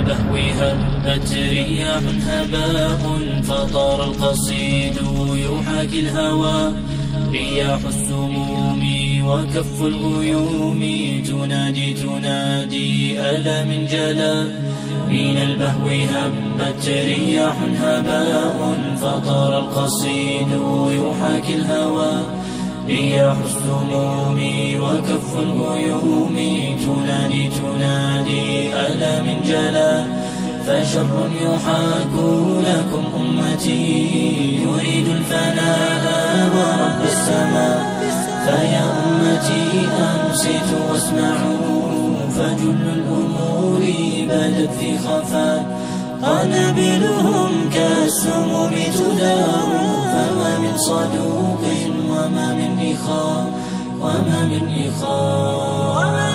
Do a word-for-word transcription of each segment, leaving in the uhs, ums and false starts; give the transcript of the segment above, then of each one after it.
البهو هبت رياح هباء فطار القصيد يحاكي الهوى رياح السموم وكف الغيوم تنادي تنادي ألا من جلا من البهو هبت رياح هباء فطار القصيد يحاكي الهوى رياح السموم وكف الغيوم تنادي تنادي ألا من جلا فشر يحاك لكم أمتي يريد الفناء ورب السماء فيا أمتي أنصتوا واسمعوا فجل الأمور بدت في خفاء قنابلهم كالسموم تدار فما من صدوق وما من إخاء وما من إخاء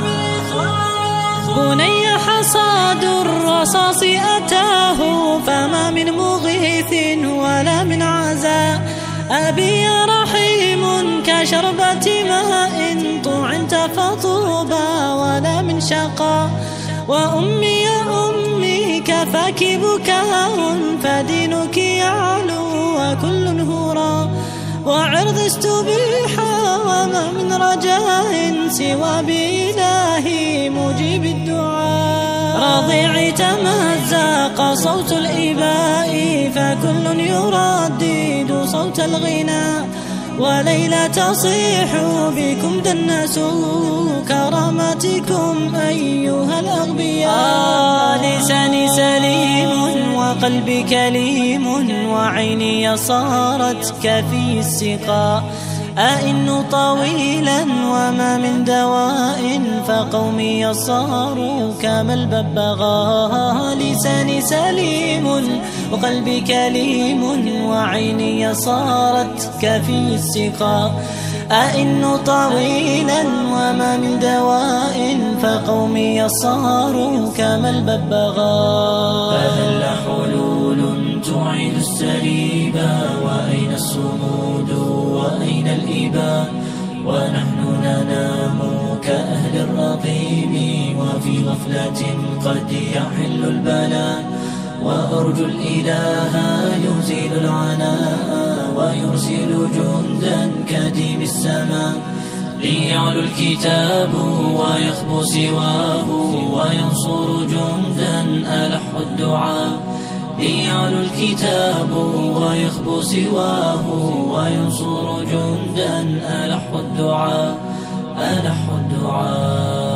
بني حصاد الرصاص أتاه فما من مغيث ولا من عزاء أبي رحيم كشربة ماء طعنت فطوبى ولا من شقاء وأمي يا أمي كفاك بكاء فدينك يعلو وكل هراء وعرض استبيح وما من رجاء سوى بإلهي مجيب الدعاء رضيع تمزق صوت الإباء فكل يردد صوت الغناء وليلى تصيح بكم دنسوا كرامتكم أيها الأغبياء آه لساني سليم وقلبي كليم وعيني صارت كفي السقاء أئن طويلا وما من دواء فقومي صاروا كما الببغاء لساني سليم وقلبي كليم وعيني صارت كفي السقاء أئن طويلا وما من دواء فقومي صاروا كما الببغاء فهل حلول تعيد السريبا وأين الصمود وأين الإباء ونحن ننام كأهل الرقيب وفي غفلة قد يحل البلاء وأرجو الإله يزيل العناء ويرسل جندا كديم السماء ليعلو الكتاب ويخبو سواه وينصر جندا ألح الدعاء ليعلو الكتاب ويخبو سواه وينصر جندا ألح الدعاء ألح الدعاء